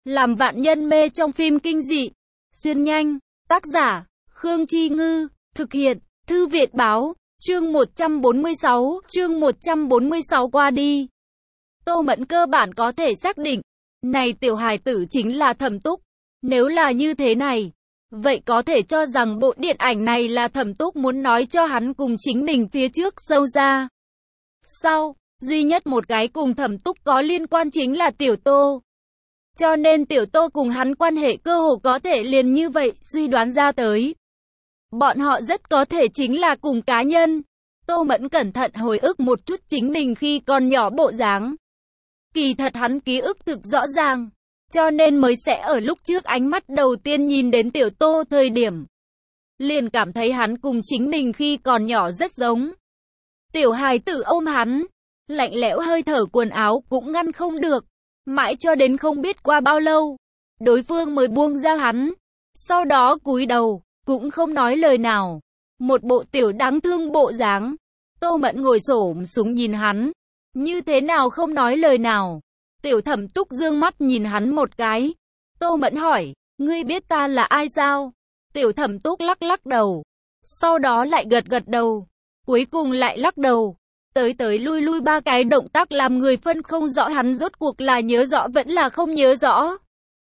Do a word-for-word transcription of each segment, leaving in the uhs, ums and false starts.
Làm vạn nhân mê trong phim kinh dị. Xuyên nhanh. Tác giả, Khương Chi Ngư. Thực hiện, Thư viện Báo. Chương một trăm bốn mươi sáu. Chương một trăm bốn mươi sáu qua đi. Tô Mẫn cơ bản có thể xác định, này tiểu hài tử chính là Thẩm Túc. Nếu là như thế này, vậy có thể cho rằng bộ điện ảnh này là Thẩm Túc muốn nói cho hắn cùng chính mình phía trước sâu ra. Sau, duy nhất một cái cùng Thẩm Túc có liên quan chính là Tiểu Tô. Cho nên Tiểu Tô cùng hắn quan hệ cơ hồ có thể liền như vậy, suy đoán ra tới. Bọn họ rất có thể chính là cùng cá nhân. Tô Mẫn cẩn thận hồi ức một chút chính mình khi còn nhỏ bộ dáng. Kỳ thật hắn ký ức thực rõ ràng, cho nên mới sẽ ở lúc trước ánh mắt đầu tiên nhìn đến Tiểu Tô thời điểm, liền cảm thấy hắn cùng chính mình khi còn nhỏ rất giống. Tiểu hài tử ôm hắn, lạnh lẽo hơi thở quần áo cũng ngăn không được, mãi cho đến không biết qua bao lâu, đối phương mới buông ra hắn, sau đó cúi đầu, cũng không nói lời nào, một bộ tiểu đáng thương bộ dáng. Tô Mẫn ngồi xổm xuống nhìn hắn, như thế nào không nói lời nào. Tiểu Thẩm Túc dương mắt nhìn hắn một cái. Tô Mẫn hỏi, ngươi biết ta là ai sao? Tiểu Thẩm Túc lắc lắc đầu, sau đó lại gật gật đầu, cuối cùng lại lắc đầu. Tới tới lui lui ba cái động tác làm người phân không rõ hắn rốt cuộc là nhớ rõ vẫn là không nhớ rõ.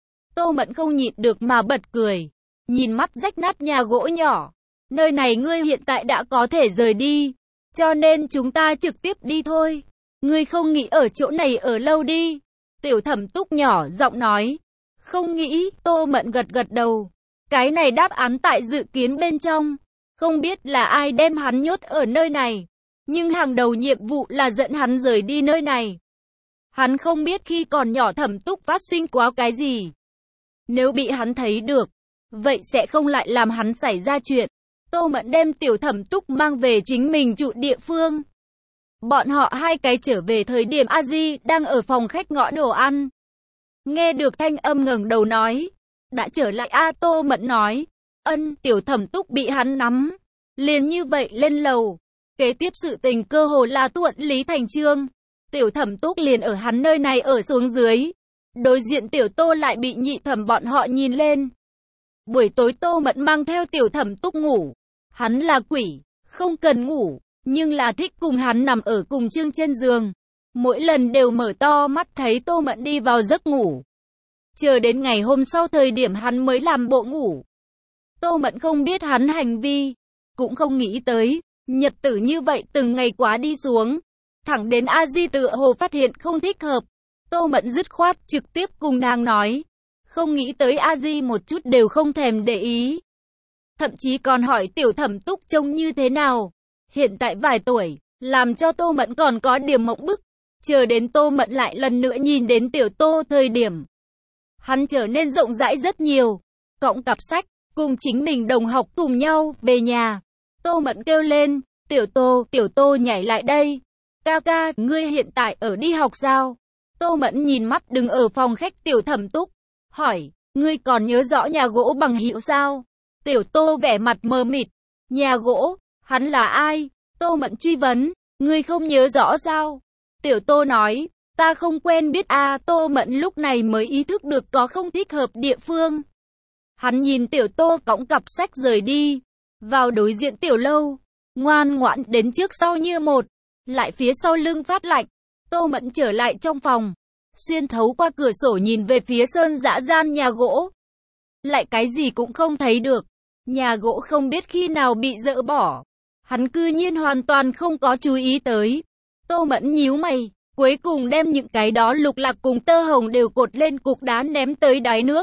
Tô Mẫn không nhịn được mà bật cười, nhìn mắt rách nát nhà gỗ nhỏ. Nơi này ngươi hiện tại đã có thể rời đi, cho nên chúng ta trực tiếp đi thôi. Ngươi không nghĩ ở chỗ này ở lâu đi. Tiểu Thẩm Túc nhỏ giọng nói. Không nghĩ. Tô Mẫn gật gật đầu. Cái này đáp án tại dự kiến bên trong. Không biết là ai đem hắn nhốt ở nơi này, nhưng hàng đầu nhiệm vụ là dẫn hắn rời đi nơi này. Hắn không biết khi còn nhỏ Thẩm Túc phát sinh quá cái gì. Nếu bị hắn thấy được, vậy sẽ không lại làm hắn xảy ra chuyện. Tô Mẫn đem Tiểu Thẩm Túc mang về chính mình trụ địa phương. Bọn họ hai cái trở về thời điểm A Di đang ở phòng khách ngõ đồ ăn. Nghe được thanh âm ngẩng đầu nói, đã trở lại A. Tô Mẫn nói, ân. Tiểu Thẩm Túc bị hắn nắm, liền như vậy lên lầu. Kế tiếp sự tình cơ hồ là thuận lý thành chương. Tiểu Thẩm Túc liền ở hắn nơi này ở xuống dưới. Đối diện Tiểu Tô lại bị nhị thẩm bọn họ nhìn lên. Buổi tối Tô Mẫn mang theo Tiểu Thẩm Túc ngủ. Hắn là quỷ, không cần ngủ, nhưng là thích cùng hắn nằm ở cùng chương trên giường. Mỗi lần đều mở to mắt thấy Tô Mẫn đi vào giấc ngủ. Chờ đến ngày hôm sau thời điểm hắn mới làm bộ ngủ. Tô Mẫn không biết hắn hành vi, cũng không nghĩ tới, nhật tử như vậy từng ngày quá đi xuống. Thẳng đến A Di tự hồ phát hiện không thích hợp. Tô Mẫn dứt khoát trực tiếp cùng nàng nói. Không nghĩ tới A Di một chút đều không thèm để ý. Thậm chí còn hỏi Tiểu Thẩm Túc trông như thế nào. Hiện tại vài tuổi, làm cho Tô Mẫn còn có điểm mộng bức. Chờ đến Tô Mẫn lại lần nữa nhìn đến Tiểu Tô thời điểm, hắn trở nên rộng rãi rất nhiều. Cõng cặp sách, cùng chính mình đồng học cùng nhau về nhà. Tô Mẫn kêu lên, Tiểu Tô, Tiểu Tô nhảy lại đây. Ca ca, ngươi hiện tại ở đi học sao? Tô Mẫn nhìn mắt đứng ở phòng khách Tiểu Thẩm Túc, hỏi, ngươi còn nhớ rõ nhà gỗ bằng hữu sao? Tiểu Tô vẻ mặt mờ mịt, nhà gỗ, hắn là ai? Tô Mẫn truy vấn, ngươi không nhớ rõ sao? Tiểu Tô nói, ta không quen biết a. À, Tô Mẫn lúc này mới ý thức được có không thích hợp địa phương. Hắn nhìn Tiểu Tô cõng cặp sách rời đi, vào đối diện tiểu lâu, ngoan ngoãn đến trước sau như một, lại phía sau lưng phát lạnh. Tô Mẫn trở lại trong phòng, xuyên thấu qua cửa sổ nhìn về phía sơn dã gian nhà gỗ. Lại cái gì cũng không thấy được, nhà gỗ không biết khi nào bị dỡ bỏ. Hắn cư nhiên hoàn toàn không có chú ý tới. Tô Mẫn nhíu mày, cuối cùng đem những cái đó lục lạc cùng tơ hồng đều cột lên cục đá ném tới đáy nước.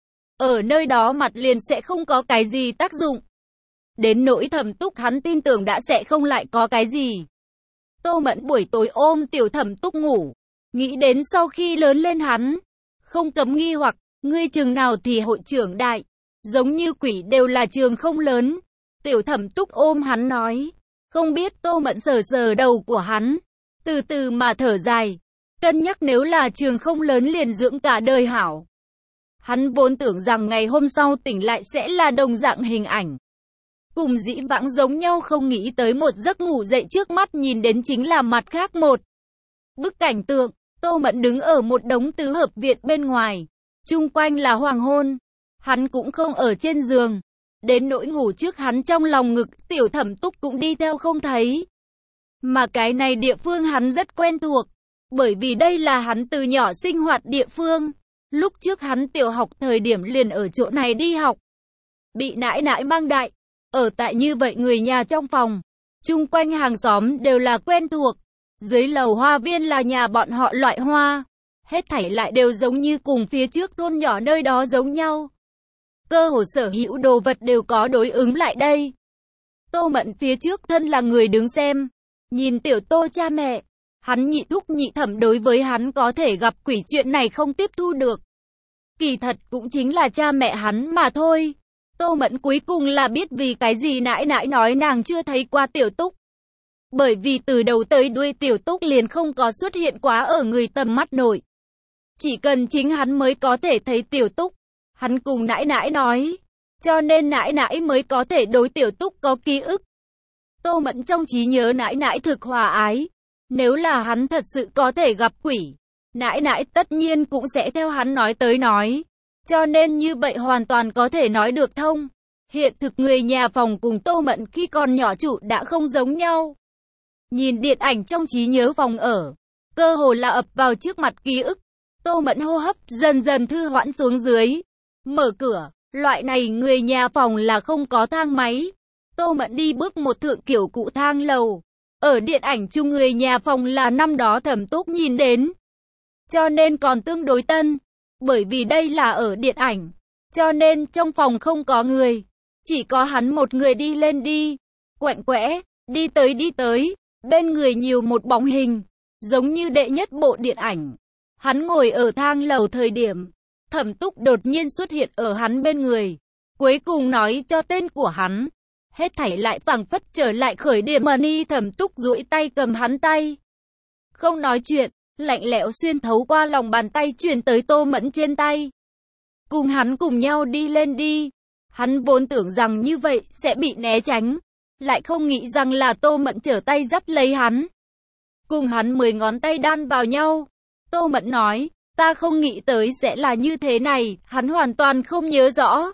Ở nơi đó mặt liền sẽ không có cái gì tác dụng. Đến nỗi Thẩm Túc hắn tin tưởng đã sẽ không lại có cái gì. Tô Mẫn buổi tối ôm Tiểu Thẩm Túc ngủ, nghĩ đến sau khi lớn lên hắn, không cấm nghi hoặc, ngươi chừng nào thì hội trưởng đại, giống như quỷ đều là trường không lớn. Tiểu Thẩm Túc ôm hắn nói, không biết. Tô Mẫn sờ sờ đầu của hắn, từ từ mà thở dài, cân nhắc nếu là trường không lớn liền dưỡng cả đời hảo. Hắn vốn tưởng rằng ngày hôm sau tỉnh lại sẽ là đồng dạng hình ảnh, cùng dĩ vãng giống nhau, không nghĩ tới một giấc ngủ dậy trước mắt nhìn đến chính là mặt khác một bức cảnh tượng. Tô Mẫn đứng ở một đống tứ hợp viện bên ngoài, chung quanh là hoàng hôn. Hắn cũng không ở trên giường. Đến nỗi ngủ trước hắn trong lòng ngực, Tiểu Thẩm Túc cũng đi theo không thấy. Mà cái này địa phương hắn rất quen thuộc, bởi vì đây là hắn từ nhỏ sinh hoạt địa phương. Lúc trước hắn tiểu học thời điểm liền ở chỗ này đi học. Bị nãi nãi mang đại, ở tại như vậy người nhà trong phòng. Chung quanh hàng xóm đều là quen thuộc. Dưới lầu hoa viên là nhà bọn họ loại hoa. Hết thảy lại đều giống như cùng phía trước thôn nhỏ nơi đó giống nhau. Cơ hồ sở hữu đồ vật đều có đối ứng lại đây. Tô Mẫn phía trước thân là người đứng xem. Nhìn tiểu Tô cha mẹ. Hắn nhị thúc nhị thẩm đối với hắn có thể gặp quỷ chuyện này không tiếp thu được. Kỳ thật cũng chính là cha mẹ hắn mà thôi. Tô Mẫn cuối cùng là biết vì cái gì nãi nãi nói nàng chưa thấy qua Tiểu Túc. Bởi vì từ đầu tới đuôi Tiểu Túc liền không có xuất hiện quá ở người tầm mắt nổi. Chỉ cần chính hắn mới có thể thấy Tiểu Túc. Hắn cùng nãi nãi nói. Cho nên nãi nãi mới có thể đối Tiểu Túc có ký ức. Tô Mẫn trong trí nhớ nãi nãi thực hòa ái. Nếu là hắn thật sự có thể gặp quỷ, nãi nãi tất nhiên cũng sẽ theo hắn nói tới nói. Cho nên như vậy hoàn toàn có thể nói được thông. Hiện thực người nhà phòng cùng Tô Mẫn khi còn nhỏ chủ đã không giống nhau. Nhìn điện ảnh trong trí nhớ phòng ở, cơ hồ là ập vào trước mặt ký ức. Tô Mẫn hô hấp dần dần thư hoãn xuống dưới. Mở cửa, loại này người nhà phòng là không có thang máy. Tô Mẫn đi bước một thượng kiểu cụ thang lầu. Ở điện ảnh chung người nhà phòng là năm đó Thẩm Túc nhìn đến. Cho nên còn tương đối tân. Bởi vì đây là ở điện ảnh. Cho nên trong phòng không có người. Chỉ có hắn một người đi lên đi. Quạnh quẽ, đi tới đi tới. Bên người nhiều một bóng hình. Giống như đệ nhất bộ điện ảnh. Hắn ngồi ở thang lầu thời điểm. Thẩm Túc đột nhiên xuất hiện ở hắn bên người. Cuối cùng nói cho tên của hắn. Hết thảy lại phảng phất trở lại khởi điểm mà ni Thẩm Túc duỗi tay cầm hắn tay. Không nói chuyện, lạnh lẽo xuyên thấu qua lòng bàn tay truyền tới Tô Mẫn trên tay. Cùng hắn cùng nhau đi lên đi. Hắn vốn tưởng rằng như vậy sẽ bị né tránh. Lại không nghĩ rằng là Tô Mẫn trở tay dắt lấy hắn. Cùng hắn mười ngón tay đan vào nhau. Tô Mẫn nói, ta không nghĩ tới sẽ là như thế này, hắn hoàn toàn không nhớ rõ.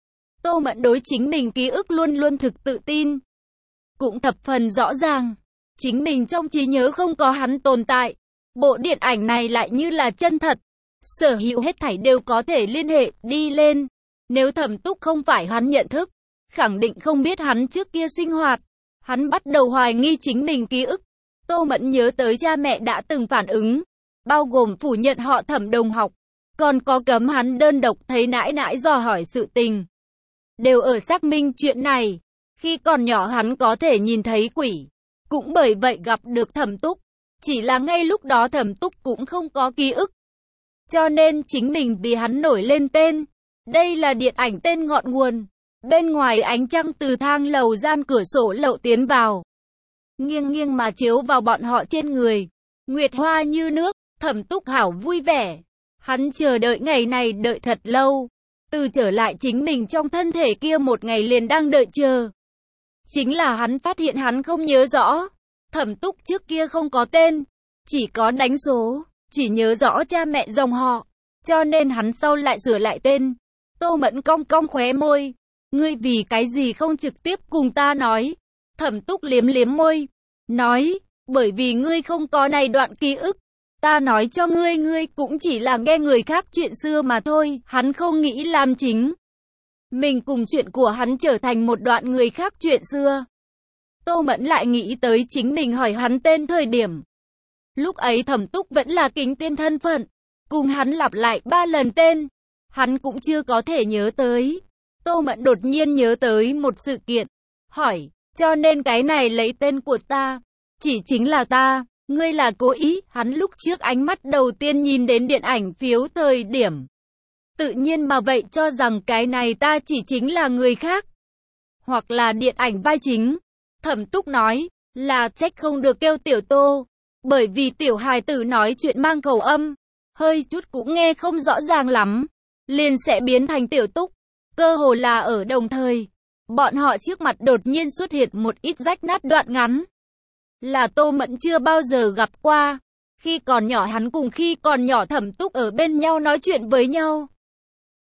Tô Mẫn đối chính mình ký ức luôn luôn thực tự tin. Cũng thập phần rõ ràng. Chính mình trong trí nhớ không có hắn tồn tại. Bộ điện ảnh này lại như là chân thật. Sở hữu hết thảy đều có thể liên hệ, đi lên. Nếu Thẩm Túc không phải hắn nhận thức, khẳng định không biết hắn trước kia sinh hoạt. Hắn bắt đầu hoài nghi chính mình ký ức. Tô Mẫn nhớ tới cha mẹ đã từng phản ứng. Bao gồm phủ nhận họ Thẩm đồng học. Còn có cấm hắn đơn độc thấy nãi nãi dò hỏi sự tình. Đều ở xác minh chuyện này. Khi còn nhỏ hắn có thể nhìn thấy quỷ. Cũng bởi vậy gặp được Thẩm Túc. Chỉ là ngay lúc đó Thẩm Túc cũng không có ký ức. Cho nên chính mình vì hắn nổi lên tên. Đây là điện ảnh tên ngọn nguồn. Bên ngoài ánh trăng từ thang lầu gian cửa sổ lậu tiến vào. Nghiêng nghiêng mà chiếu vào bọn họ trên người. Nguyệt hoa như nước. Thẩm Túc hảo vui vẻ. Hắn chờ đợi ngày này đợi thật lâu. Từ trở lại chính mình trong thân thể kia một ngày liền đang đợi chờ. Chính là hắn phát hiện hắn không nhớ rõ. Thẩm Túc trước kia không có tên. Chỉ có đánh số. Chỉ nhớ rõ cha mẹ dòng họ. Cho nên hắn sau lại sửa lại tên. Tô Mẫn cong cong khóe môi. Ngươi vì cái gì không trực tiếp cùng ta nói. Thẩm Túc liếm liếm môi. Nói, bởi vì ngươi không có này đoạn ký ức. Ta nói cho ngươi, ngươi cũng chỉ là nghe người khác chuyện xưa mà thôi. Hắn không nghĩ làm chính. Mình cùng chuyện của hắn trở thành một đoạn người khác chuyện xưa. Tô Mẫn lại nghĩ tới chính mình hỏi hắn tên thời điểm. Lúc ấy Thẩm Túc vẫn là kính tiên thân phận. Cùng hắn lặp lại ba lần tên. Hắn cũng chưa có thể nhớ tới. Tô Mẫn đột nhiên nhớ tới một sự kiện. Hỏi, cho nên cái này lấy tên của ta. Chỉ chính là ta. Ngươi là cố ý. Hắn lúc trước ánh mắt đầu tiên nhìn đến điện ảnh phiếu thời điểm. Tự nhiên mà vậy cho rằng cái này ta chỉ chính là người khác. Hoặc là điện ảnh vai chính. Thẩm Túc nói, là trách không được kêu Tiểu Tô. Bởi vì tiểu hài tử nói chuyện mang khẩu âm. Hơi chút cũng nghe không rõ ràng lắm. Liền sẽ biến thành Tiểu Túc. Cơ hồ là ở đồng thời. Bọn họ trước mặt đột nhiên xuất hiện một ít rách nát đoạn ngắn. Là Tô Mẫn chưa bao giờ gặp qua. Khi còn nhỏ hắn cùng khi còn nhỏ Thẩm Túc ở bên nhau nói chuyện với nhau.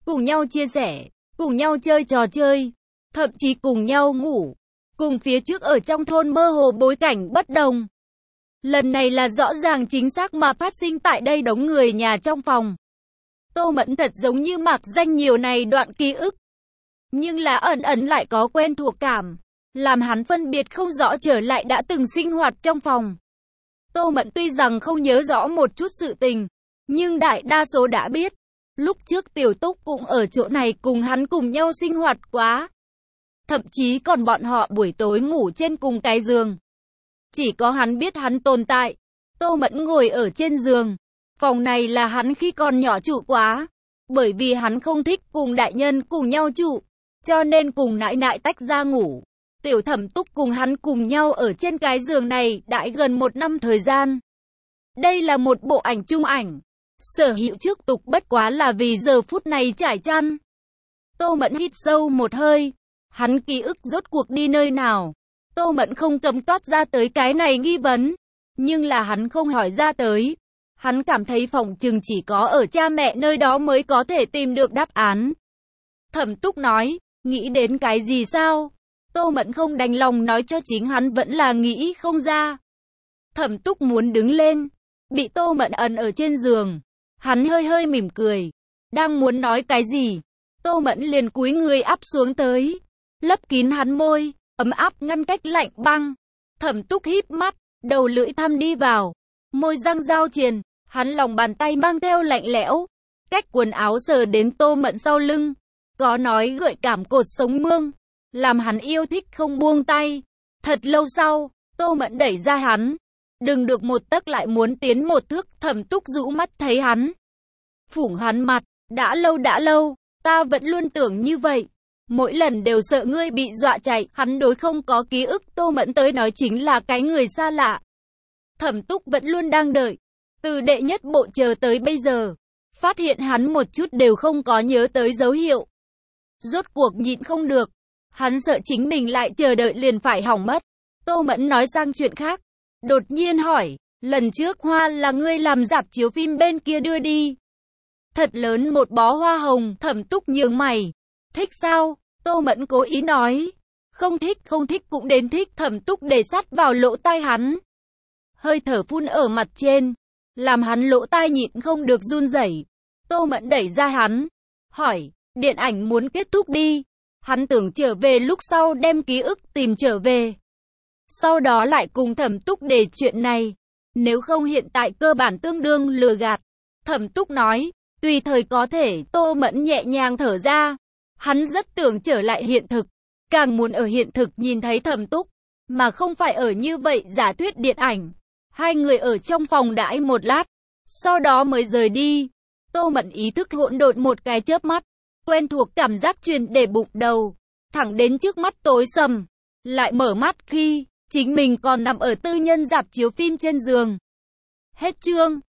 cùng nhau chia sẻ, cùng nhau chơi trò chơi, thậm chí cùng nhau ngủ. Cùng phía trước ở trong thôn mơ hồ bối cảnh bất đồng. Lần này là rõ ràng chính xác mà phát sinh tại đây đống người nhà trong phòng. Tô Mẫn thật giống như mạc danh nhiều này đoạn ký ức. Nhưng là ẩn ẩn lại có quen thuộc cảm, làm hắn phân biệt không rõ trở lại đã từng sinh hoạt trong phòng. Tô Mẫn tuy rằng không nhớ rõ một chút sự tình, nhưng đại đa số đã biết. Lúc trước Tiểu Túc cũng ở chỗ này cùng hắn cùng nhau sinh hoạt quá. Thậm chí còn bọn họ buổi tối ngủ trên cùng cái giường. Chỉ có hắn biết hắn tồn tại. Tô Mẫn ngồi ở trên giường. Phòng này là hắn khi còn nhỏ trụ quá. Bởi vì hắn không thích cùng đại nhân cùng nhau trụ, cho nên cùng nãi nãi tách ra ngủ. Tiểu Thẩm Túc cùng hắn cùng nhau ở trên cái giường này đã gần một năm thời gian. Đây là một bộ ảnh chung ảnh. Sở hữu trước tục bất quá là vì giờ phút này trải chăn. Tô Mẫn hít sâu một hơi. Hắn ký ức rốt cuộc đi nơi nào? Tô Mẫn không cấm toát ra tới cái này nghi vấn. Nhưng là hắn không hỏi ra tới. Hắn cảm thấy phòng chừng chỉ có ở cha mẹ nơi đó mới có thể tìm được đáp án. Thẩm Túc nói, nghĩ đến cái gì sao? Tô Mẫn không đành lòng nói cho chính hắn vẫn là nghĩ không ra. Thẩm Túc muốn đứng lên, bị Tô Mẫn ấn ở trên giường. Hắn hơi hơi mỉm cười, đang muốn nói cái gì, Tô Mẫn liền cúi người áp xuống tới, lấp kín hắn môi, ấm áp ngăn cách lạnh băng. Thẩm Túc híp mắt, đầu lưỡi thăm đi vào, môi răng giao triền, hắn lòng bàn tay mang theo lạnh lẽo, cách quần áo sờ đến Tô Mẫn sau lưng, có nói gợi cảm cột sống mương, làm hắn yêu thích không buông tay. Thật lâu sau, Tô Mẫn đẩy ra hắn, đừng được một tấc lại muốn tiến một thước. Thẩm Túc rũ mắt thấy hắn, phủng hắn mặt, đã lâu đã lâu, ta vẫn luôn tưởng như vậy, mỗi lần đều sợ ngươi bị dọa chạy. Hắn đối không có ký ức Tô Mẫn tới nói chính là cái người xa lạ. Thẩm Túc vẫn luôn đang đợi, từ đệ nhất bộ chờ tới bây giờ, phát hiện hắn một chút đều không có nhớ tới dấu hiệu. Rốt cuộc nhịn không được, hắn sợ chính mình lại chờ đợi liền phải hỏng mất. Tô Mẫn nói sang chuyện khác, đột nhiên hỏi, lần trước hoa là ngươi làm rạp chiếu phim bên kia đưa đi. Thật lớn một bó hoa hồng. Thẩm Túc nhướng mày, thích sao? Tô Mẫn cố ý nói, không thích, không thích cũng đến thích. Thẩm Túc để sát vào lỗ tai hắn, hơi thở phun ở mặt trên, làm hắn lỗ tai nhịn không được run rẩy. Tô Mẫn đẩy ra hắn, hỏi, điện ảnh muốn kết thúc đi. Hắn tưởng trở về lúc sau đem ký ức tìm trở về, sau đó lại cùng Thẩm Túc để chuyện này, nếu không hiện tại cơ bản tương đương lừa gạt. Thẩm Túc nói, tùy thời có thể. Tô Mẫn nhẹ nhàng thở ra, hắn rất tưởng trở lại hiện thực, càng muốn ở hiện thực nhìn thấy Thẩm Túc, mà không phải ở như vậy giả thuyết điện ảnh. Hai người ở trong phòng đãi một lát, sau đó mới rời đi. Tô Mẫn ý thức hỗn độn một cái chớp mắt, quen thuộc cảm giác truyền để bụng đầu, thẳng đến trước mắt tối sầm, lại mở mắt khi chính mình còn nằm ở tư nhân rạp chiếu phim trên giường. Hết chương.